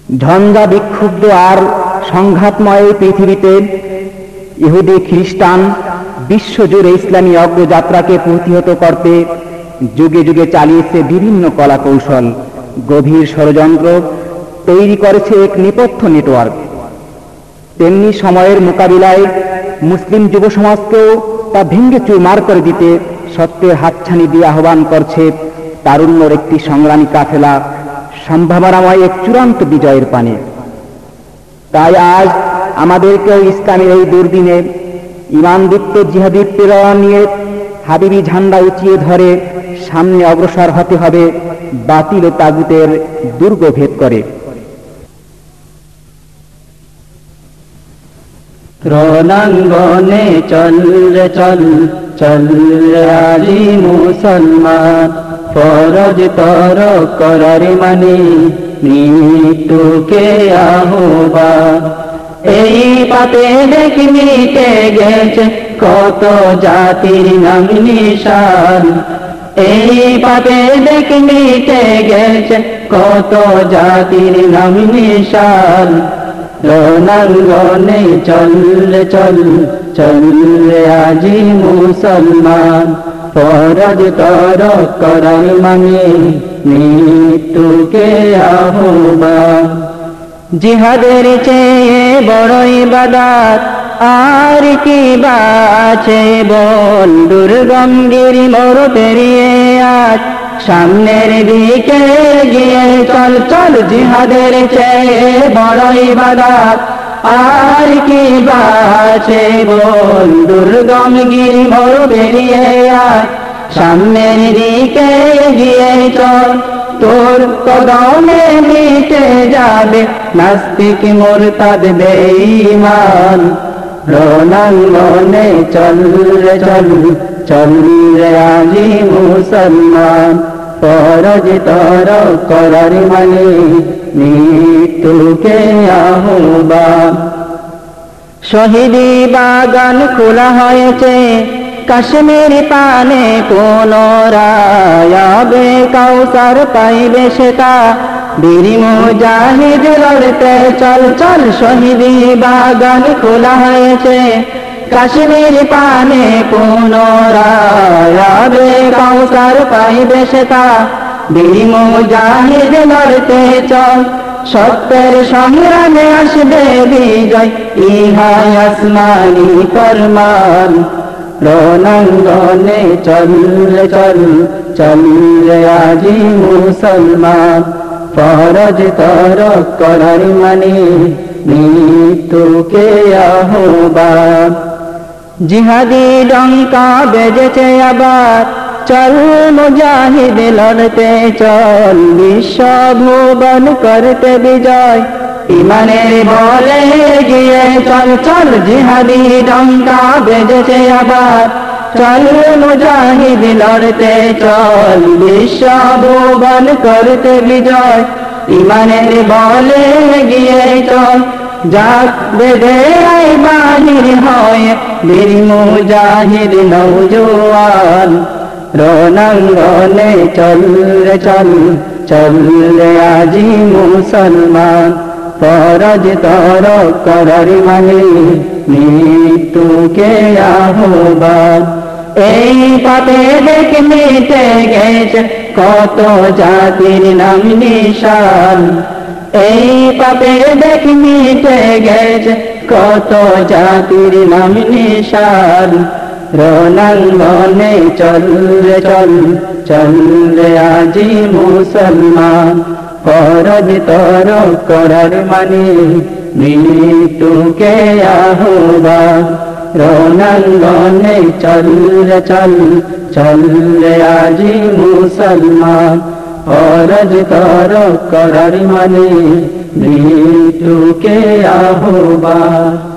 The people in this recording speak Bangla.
ঝঞ্ঝা বিক্ষুব্ধ আর সংঘাতময় পৃথিবীতে ইহুদি খ্রিস্টান বিশ্বজুড়ে ইসলামী অগ্রযাত্রাকে প্রতিহত করতে যুগে যুগে চালিয়েছে বিভিন্ন কলা কৌশল, গভীর ষড়যন্ত্র, তৈরি করেছে এক নেপথ্য নেটওয়ার্ক। তেমনি সময়ের মোকাবিলায় মুসলিম যুব সমাজকেও তা ভেঙে চুরমার করে দিতে সত্যের হাতছানি দিয়ে আহ্বান করছে তারুণ্যর একটি সংগ্রামী কাফেলা, সম্ভাবনাময় এক চূড়ান্ত বিজয়ের পানে। তাই আজ আমাদেরকেও ইসলামের এই দুর্দিনে ঈমানদীপ্ত জিহাদি প্রেরণা নিয়ে হাবিবি ঝান্ডা উঁচিয়ে ধরে সামনে অগ্রসর হতে হবে, বাতিল ও তাগুতের দুর্গ ভেদ করে। রণাঙ্গনে চল রে চল, চল রে আজি মুসলমান, ফরজ তর করার মানে মৃত্যুকে আহ্বান। এই পাপে দেখ মিটে গেছে কত জাতির নাম নিশান, এই পাপে দেখ মিটে গেছে কত জাতির নাম নিশান। রণাঙ্গনে চল রে চল, চল রে আজি মুসলমান, ফরজ তর করার মানে মৃত্যুকে আহ্বান। জিহাদের চেয়ে বড় ইবাদত আর কি বাছে বল, দুর্গম গিরি মোর পেরিয়ে আজ সামনের দিকে গিয়ে চল চল। জিহাদের চেয়ে বড় ইবাদত আর কি বাছে বল, দুর্গম গিরি মোর পেরিয়ে আজ সামনের দিকে গিয়ে চল। তোর কদমে মিটে যাবে নাস্তিক মুরতাদ বেঈমান, রণাঙ্গনে চল রে চল, চল রে আজি মুসলমান, ফরজ তর করার মানে মৃত্যুকে আহ্বান। শহীদি বাগান খোলা হয়েছে কাশ্মীর পানে পুনরায়, আবে কাউসার পাইবে সেটা বীর মুজাহিদ লড়তে চল চল। শহীদি বাগান খোলা হয়েছে কাশ্মীর পানে পুনরায়, আবে কাউসার পাইবে সেটা বীর মুজাহিদ লড়তে চল। সত্যের সংগ্রামে আসবে বিজয়, ইহাই আসমানি ফরমান, রণাঙ্গনে চল রে চল, চল রে আজি মুসলমান, ফরজ তর করার মানে মৃত্যুকে আহ্বান। জিহাদি ডঙ্কা বেজেছে আবার, চল মুজাহিদ লড়তে চল, বিশ্ব ভুবন করতে বিজয়, ইমানের বলে গিয়ে চল চল। জিহাদি ডঙ্কা বেজেছে আবার, চল মুজাহিদ লড়তে চল, বিশ্ব ভুবন করতে বিজয়, ইমানের বলে গিয়ে চল। যাক বেদে আই বাহির হয় বীর মুজাহিদ নওজোয়ান, রণাঙ্গনে চল রে চল, চল রে আজি মুসলমান, ফরজ তর করার মানে মৃত্যুকে আহ্বান। এই পাপে দেখ মিটে গেছে কত জাতির নাম নিশান, এই পাপে দেখ মিটে গেছে কত জাতির নাম নিশান। রণাঙ্গনে চল রে চল, চল রে আজি মুসলমান, ফরজ তর করার মানে মৃত্যুকে আহ্বান। রণাঙ্গনে চল রে চল, চল রে আজি মুসলমান, ফরজ তর করার মানে মৃত্যুকে আহ্বান।